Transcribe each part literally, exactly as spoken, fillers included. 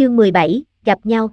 chương mười bảy, gặp nhau.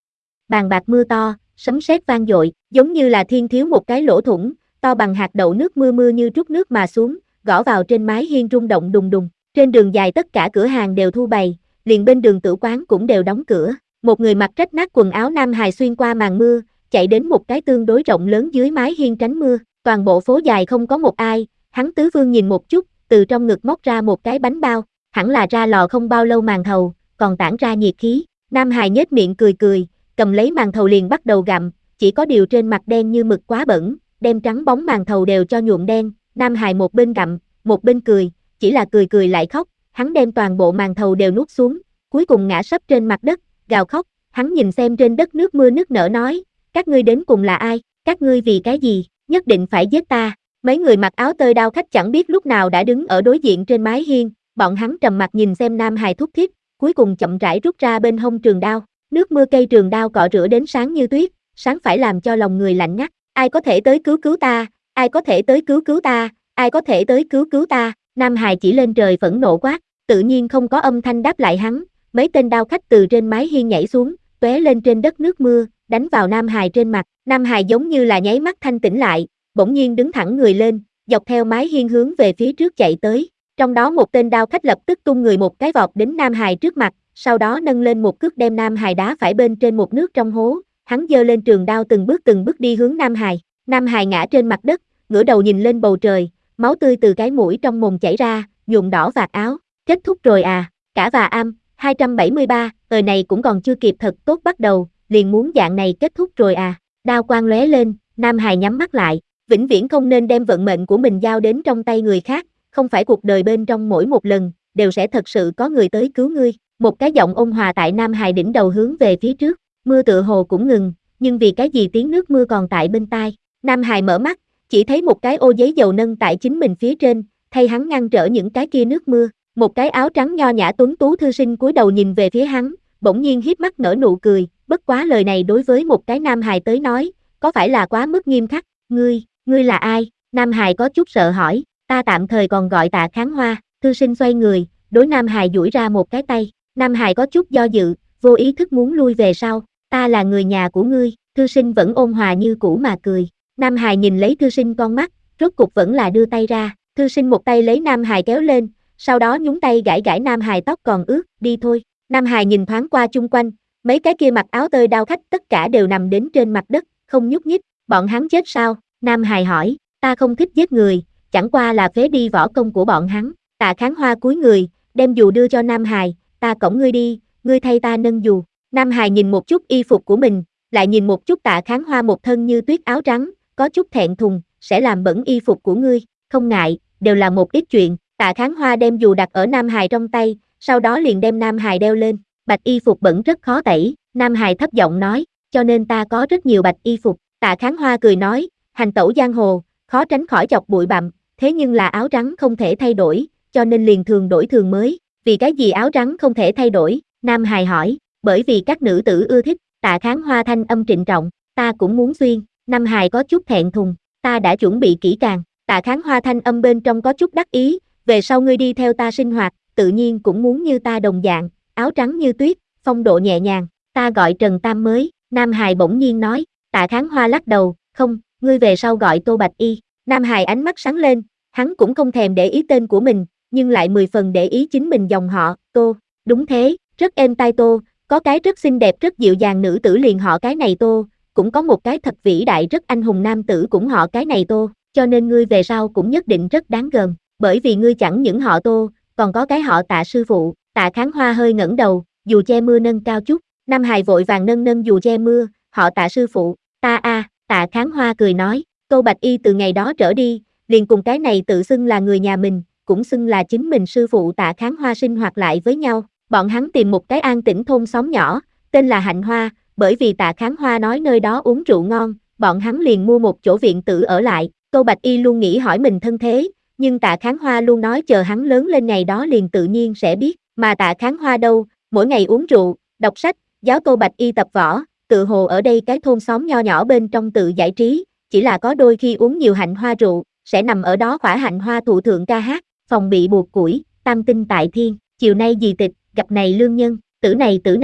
Bàn bạc mưa to, sấm sét vang dội, giống như là thiên thiếu một cái lỗ thủng, to bằng hạt đậu nước mưa mưa như trút nước mà xuống, gõ vào trên mái hiên rung động đùng đùng. Trên đường dài tất cả cửa hàng đều thu bày, liền bên đường tử quán cũng đều đóng cửa. Một người mặc rách nát quần áo nam hài xuyên qua màn mưa, chạy đến một cái tương đối rộng lớn dưới mái hiên tránh mưa. Toàn bộ phố dài không có một ai, hắn tứ phương nhìn một chút, từ trong ngực móc ra một cái bánh bao, hẳn là ra lò không bao lâu màn thầu, còn tản ra nhiệt khí. Nam hài nhếch miệng cười cười, cầm lấy màn thầu liền bắt đầu gặm, chỉ có điều trên mặt đen như mực quá bẩn, đem trắng bóng màn thầu đều cho nhuộm đen. Nam hài một bên gặm, một bên cười, chỉ là cười cười lại khóc, hắn đem toàn bộ màn thầu đều nuốt xuống, cuối cùng ngã sấp trên mặt đất, gào khóc. Hắn nhìn xem trên đất nước mưa nức nở nói, các ngươi đến cùng là ai, các ngươi vì cái gì, nhất định phải giết ta. Mấy người mặc áo tơi đao khách chẳng biết lúc nào đã đứng ở đối diện trên mái hiên, bọn hắn trầm mặc nhìn xem nam hài thúc thiết, cuối cùng chậm rãi rút ra bên hông trường đao. Nước mưa cây trường đao cọ rửa đến sáng như tuyết, sáng phải làm cho lòng người lạnh ngắt. Ai có thể tới cứu cứu ta, ai có thể tới cứu cứu ta, ai có thể tới cứu cứu ta. Nam hài chỉ lên trời phẫn nộ quát, tự nhiên không có âm thanh đáp lại hắn. Mấy tên đao khách từ trên mái hiên nhảy xuống, tóe lên trên đất nước mưa, đánh vào nam hài trên mặt. Nam hài giống như là nháy mắt thanh tỉnh lại, bỗng nhiên đứng thẳng người lên, dọc theo mái hiên hướng về phía trước chạy tới. Trong đó một tên đao khách lập tức tung người một cái vọt đến nam hài trước mặt, sau đó nâng lên một cước đem nam hài đá phải bên trên một nước trong hố. Hắn giơ lên trường đao từng bước từng bước đi hướng nam hài. Nam hài ngã trên mặt đất, ngửa đầu nhìn lên bầu trời, máu tươi từ cái mũi trong mồm chảy ra, nhuộm đỏ vạt áo. Kết thúc rồi à? Cả và am, hai trăm bảy mươi ba, đời này cũng còn chưa kịp thật tốt bắt đầu, liền muốn dạng này kết thúc rồi à? Đao quang lóe lên, nam hài nhắm mắt lại, vĩnh viễn không nên đem vận mệnh của mình giao đến trong tay người khác, không phải cuộc đời bên trong mỗi một lần, đều sẽ thật sự có người tới cứu ngươi. Một cái giọng ôn hòa tại nam hài đỉnh đầu hướng về phía trước, mưa tựa hồ cũng ngừng, nhưng vì cái gì tiếng nước mưa còn tại bên tai. Nam hài mở mắt, chỉ thấy một cái ô giấy dầu nâng tại chính mình phía trên, thay hắn ngăn trở những cái kia nước mưa. Một cái áo trắng nho nhã tuấn tú thư sinh cúi đầu nhìn về phía hắn, bỗng nhiên híp mắt nở nụ cười, bất quá lời này đối với một cái nam hài tới nói, có phải là quá mức nghiêm khắc. Ngươi, ngươi là ai? Nam hài có chút sợ hỏi. Ta tạm thời còn gọi Tạ Kháng Hoa. Thư sinh xoay người, đối nam hài duỗi ra một cái tay. Nam hài có chút do dự, vô ý thức muốn lui về sau. Ta là người nhà của ngươi. Thư sinh vẫn ôn hòa như cũ mà cười. Nam hài nhìn lấy thư sinh con mắt, rốt cục vẫn là đưa tay ra. Thư sinh một tay lấy nam hài kéo lên, sau đó nhúng tay gãi gãi nam hài tóc còn ướt. Đi thôi. Nam hài nhìn thoáng qua chung quanh, mấy cái kia mặc áo tơi đao khách tất cả đều nằm đến trên mặt đất, không nhúc nhích. Bọn hắn chết sao? Nam hài hỏi. Ta không thích giết người, chẳng qua là phế đi võ công của bọn hắn. Tạ Kháng Hoa cúi người, đem dù đưa cho nam hài. Ta cõng ngươi đi, ngươi thay ta nâng dù. Nam hài nhìn một chút y phục của mình, lại nhìn một chút Tạ Kháng Hoa một thân như tuyết áo trắng, có chút thẹn thùng, sẽ làm bẩn y phục của ngươi. Không ngại, đều là một ít chuyện. Tạ Kháng Hoa đem dù đặt ở nam hài trong tay, sau đó liền đem nam hài đeo lên. Bạch y phục bẩn rất khó tẩy, nam hài thấp giọng nói, cho nên ta có rất nhiều bạch y phục. Tạ Kháng Hoa cười nói, hành tẩu giang hồ, khó tránh khỏi chọc bụi bặm, thế nhưng là áo trắng không thể thay đổi, cho nên liền thường đổi thường mới. Vì cái gì áo trắng không thể thay đổi? Nam hài hỏi. Bởi vì các nữ tử ưa thích. Tạ Kháng Hoa thanh âm trịnh trọng, ta cũng muốn xuyên. Nam hài có chút thẹn thùng, ta đã chuẩn bị kỹ càng. Tạ Kháng Hoa thanh âm bên trong có chút đắc ý, về sau ngươi đi theo ta sinh hoạt, tự nhiên cũng muốn như ta đồng dạng, áo trắng như tuyết, phong độ nhẹ nhàng. Ta gọi Trần Tam mới. Nam hài bỗng nhiên nói. Tạ Kháng Hoa lắc đầu, không, ngươi về sau gọi Tô Bạch Y. Nam hài ánh mắt sáng lên, hắn cũng không thèm để ý tên của mình, nhưng lại mười phần để ý chính mình dòng họ, Tô. Đúng thế, rất êm tai Tô, có cái rất xinh đẹp rất dịu dàng nữ tử liền họ cái này Tô, cũng có một cái thật vĩ đại rất anh hùng nam tử cũng họ cái này Tô, cho nên ngươi về sau cũng nhất định rất đáng gờm, bởi vì ngươi chẳng những họ Tô, còn có cái họ Tạ sư phụ. Tạ Kháng Hoa hơi ngẩng đầu, dù che mưa nâng cao chút. Nam hài vội vàng nâng nâng dù che mưa, họ Tạ sư phụ. Ta a, à, Tạ Kháng Hoa cười nói, Tô Bạch Y từ ngày đó trở đi, liền cùng cái này tự xưng là người nhà mình, cũng xưng là chính mình sư phụ. Tạ Kháng Hoa sinh hoạt lại với nhau, bọn hắn tìm một cái an tĩnh thôn xóm nhỏ, tên là Hạnh Hoa, bởi vì Tạ Kháng Hoa nói nơi đó uống rượu ngon, bọn hắn liền mua một chỗ viện tử ở lại. Tô Bạch Y luôn nghĩ hỏi mình thân thế, nhưng Tạ Kháng Hoa luôn nói chờ hắn lớn lên ngày đó liền tự nhiên sẽ biết, mà Tạ Kháng Hoa đâu, mỗi ngày uống rượu, đọc sách, giáo Tô Bạch Y tập võ, tự hồ ở đây cái thôn xóm nho nhỏ bên trong tự giải trí, chỉ là có đôi khi uống nhiều hạnh hoa rượu, sẽ nằm ở đó khỏa hạnh hoa thụ thượng ca hát, phòng bị buộc củi, tam tinh tại thiên, chiều nay gì tịch, gặp này lương nhân, tử này tử này,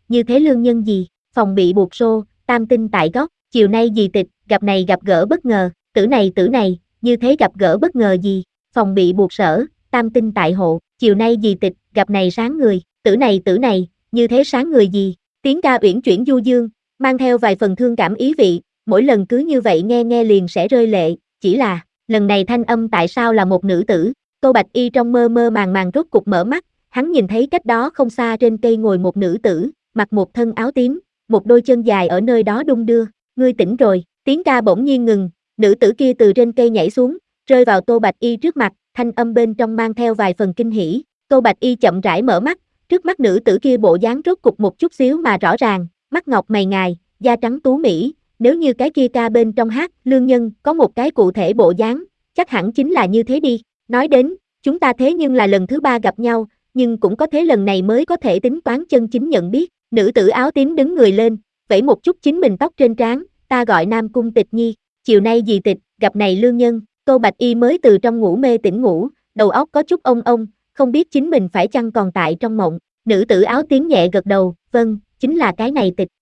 như thế lương nhân gì, phòng bị buộc rô, tam tinh tại góc, chiều nay gì tịch, gặp này gặp gỡ bất ngờ, tử này tử này, như thế gặp gỡ bất ngờ gì, phòng bị buộc sở, tam tinh tại hộ, chiều nay gì tịch, gặp này sáng người, tử này tử này, như thế sáng người gì, tiếng ca uyển chuyển du dương, mang theo vài phần thương cảm ý vị, mỗi lần cứ như vậy nghe nghe liền sẽ rơi lệ, chỉ là, lần này thanh âm tại sao là một nữ tử, Tô Bạch Y trong mơ mơ màng màng rốt cục mở mắt, hắn nhìn thấy cách đó không xa trên cây ngồi một nữ tử, mặc một thân áo tím, một đôi chân dài ở nơi đó đung đưa, ngươi tỉnh rồi, tiếng ca bỗng nhiên ngừng, nữ tử kia từ trên cây nhảy xuống, rơi vào Tô Bạch Y trước mặt, thanh âm bên trong mang theo vài phần kinh hỉ, Tô Bạch Y chậm rãi mở mắt, trước mắt nữ tử kia bộ dáng rốt cục một chút xíu mà rõ ràng, mắt ngọc mày ngài, da trắng tú mỹ, nếu như cái kia ca bên trong hát, lương nhân, có một cái cụ thể bộ dáng, chắc hẳn chính là như thế đi, nói đến, chúng ta thế nhưng là lần thứ ba gặp nhau, nhưng cũng có thế lần này mới có thể tính toán chân chính nhận biết, nữ tử áo tím đứng người lên, vẫy một chút chính mình tóc trên trán, ta gọi Nam Cung Tịch Nhi, chiều nay dì tịch, gặp này lương nhân, Tô Bạch Y mới từ trong ngủ mê tỉnh ngủ, đầu óc có chút ông ông, không biết chính mình phải chăng còn tại trong mộng, nữ tử áo tím nhẹ gật đầu, vâng, chính là cái này tịch,